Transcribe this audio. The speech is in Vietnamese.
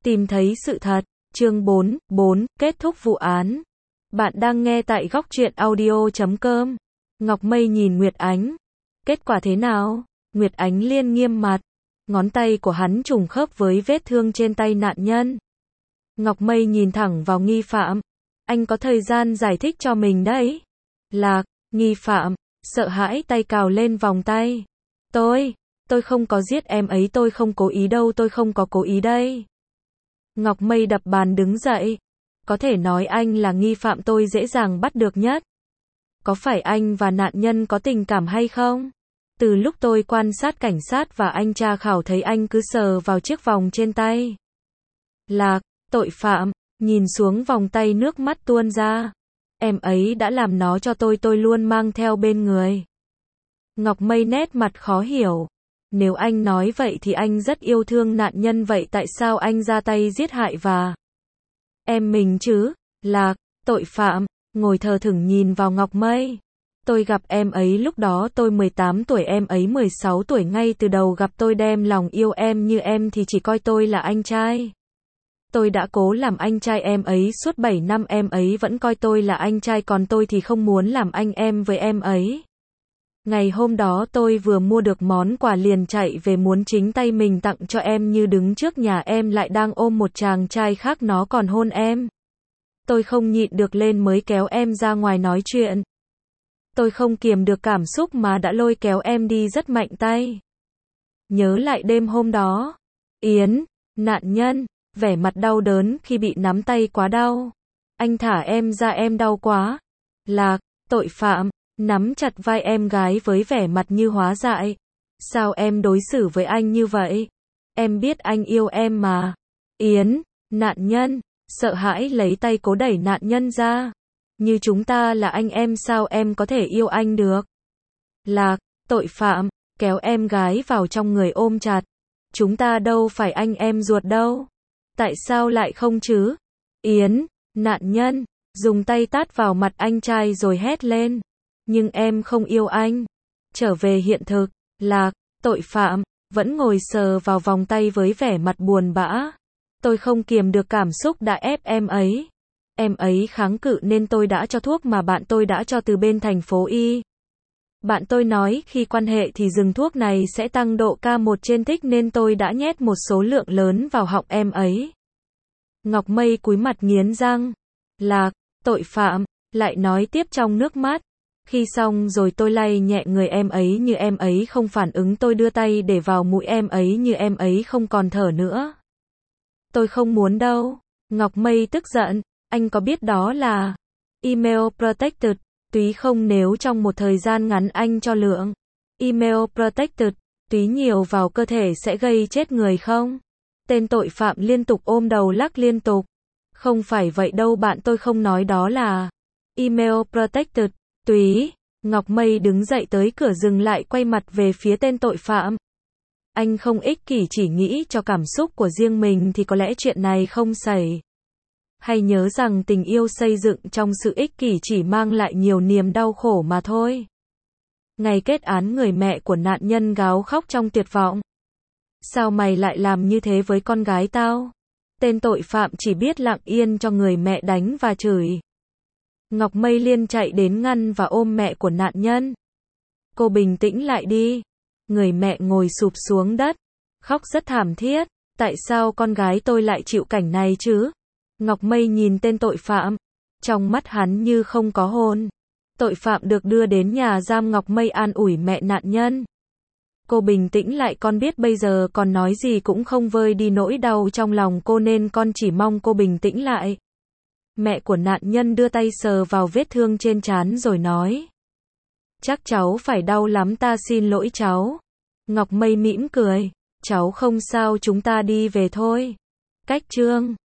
Tìm thấy sự thật. Chương 4, kết thúc vụ án. Bạn đang nghe tại góc truyện audio.com. Ngọc Mây nhìn Nguyệt Ánh. Kết quả thế nào? Nguyệt Ánh Liên nghiêm mặt. Ngón tay của hắn trùng khớp với vết thương trên tay nạn nhân. Ngọc Mây nhìn thẳng vào nghi phạm. Anh có thời gian giải thích cho mình đấy. Lạc, nghi phạm, sợ hãi tay cào lên vòng tay. Tôi không có giết em ấy, tôi không cố ý đâu, tôi không có cố ý đây. Ngọc Mây đập bàn đứng dậy. Có thể nói anh là nghi phạm tôi dễ dàng bắt được nhất. Có phải anh và nạn nhân có tình cảm hay không? Từ lúc tôi quan sát cảnh sát và anh tra khảo thấy anh cứ sờ vào chiếc vòng trên tay. Lạc, tội phạm, nhìn xuống vòng tay nước mắt tuôn ra. Em ấy đã làm nó cho tôi luôn mang theo bên người. Ngọc Mây nét mặt khó hiểu. Nếu anh nói vậy thì anh rất yêu thương nạn nhân, vậy tại sao anh ra tay giết hại và em mình chứ? Lạc, tội phạm, ngồi thờ thững nhìn vào Ngọc Mây. Tôi gặp em ấy lúc đó tôi 18 tuổi, em ấy 16 tuổi, ngay từ đầu gặp tôi đem lòng yêu em như em thì chỉ coi tôi là anh trai. Tôi đã cố làm anh trai em ấy suốt 7 năm, em ấy vẫn coi tôi là anh trai, còn tôi thì không muốn làm anh em với em ấy. Ngày hôm đó tôi vừa mua được món quà liền chạy về muốn chính tay mình tặng cho em, như đứng trước nhà em lại đang ôm một chàng trai khác nó còn hôn em. Tôi không nhịn được lên mới kéo em ra ngoài nói chuyện. Tôi không kiềm được cảm xúc mà đã lôi kéo em đi rất mạnh tay. Nhớ lại đêm hôm đó. Yến, nạn nhân, vẻ mặt đau đớn khi bị nắm tay quá đau. Anh thả em ra, em đau quá. Lạc, tội phạm, nắm chặt vai em gái với vẻ mặt như hóa dại. Sao em đối xử với anh như vậy? Em biết anh yêu em mà. Yến, nạn nhân, sợ hãi lấy tay cố đẩy nạn nhân ra. Như chúng ta là anh em sao em có thể yêu anh được? Lạc, tội phạm, kéo em gái vào trong người ôm chặt. Chúng ta đâu phải anh em ruột đâu. Tại sao lại không chứ? Yến, nạn nhân, dùng tay tát vào mặt anh trai rồi hét lên. Nhưng em không yêu anh. Trở về hiện thực. Lạc, tội phạm, vẫn ngồi sờ vào vòng tay với vẻ mặt buồn bã. Tôi không kiềm được cảm xúc đã ép em ấy. Em ấy kháng cự nên tôi đã cho thuốc mà bạn tôi đã cho từ bên thành phố Y. Bạn tôi nói khi quan hệ thì dừng thuốc này sẽ tăng độ K1 trên thích nên tôi đã nhét một số lượng lớn vào họng em ấy. Ngọc Mây cúi mặt nghiến răng. Lạc, tội phạm, lại nói tiếp trong nước mắt. Khi xong rồi tôi lay nhẹ người em ấy như em ấy không phản ứng, tôi đưa tay để vào mũi em ấy như em ấy không còn thở nữa. Tôi không muốn đâu. Ngọc Mây tức giận. Anh có biết đó là email protected, túy không? Nếu trong một thời gian ngắn anh cho lượng email protected, túy nhiều vào cơ thể sẽ gây chết người không? Tên tội phạm liên tục ôm đầu lắc liên tục. Không phải vậy đâu bạn, tôi không nói đó là email protected, túy. Ngọc Mây đứng dậy tới cửa dừng lại quay mặt về phía tên tội phạm. Anh không ích kỷ chỉ nghĩ cho cảm xúc của riêng mình thì có lẽ chuyện này không xảy. Hay nhớ rằng tình yêu xây dựng trong sự ích kỷ chỉ mang lại nhiều niềm đau khổ mà thôi. Ngày kết án, người mẹ của nạn nhân gào khóc trong tuyệt vọng. Sao mày lại làm như thế với con gái tao? Tên tội phạm chỉ biết lặng yên cho người mẹ đánh và chửi. Ngọc Mây Liên chạy đến ngăn và ôm mẹ của nạn nhân. Cô bình tĩnh lại đi. Người mẹ ngồi sụp xuống đất, khóc rất thảm thiết. Tại sao con gái tôi lại chịu cảnh này chứ? Ngọc Mây nhìn tên tội phạm. Trong mắt hắn như không có hồn. Tội phạm được đưa đến nhà giam, Ngọc Mây an ủi mẹ nạn nhân. Cô bình tĩnh lại, con biết bây giờ con nói gì cũng không vơi đi nỗi đau trong lòng cô nên con chỉ mong cô bình tĩnh lại. Mẹ của nạn nhân đưa tay sờ vào vết thương trên trán rồi nói. Chắc cháu phải đau lắm, ta xin lỗi cháu. Ngọc Mây mỉm cười. Cháu không sao, chúng ta đi về thôi. Cách chương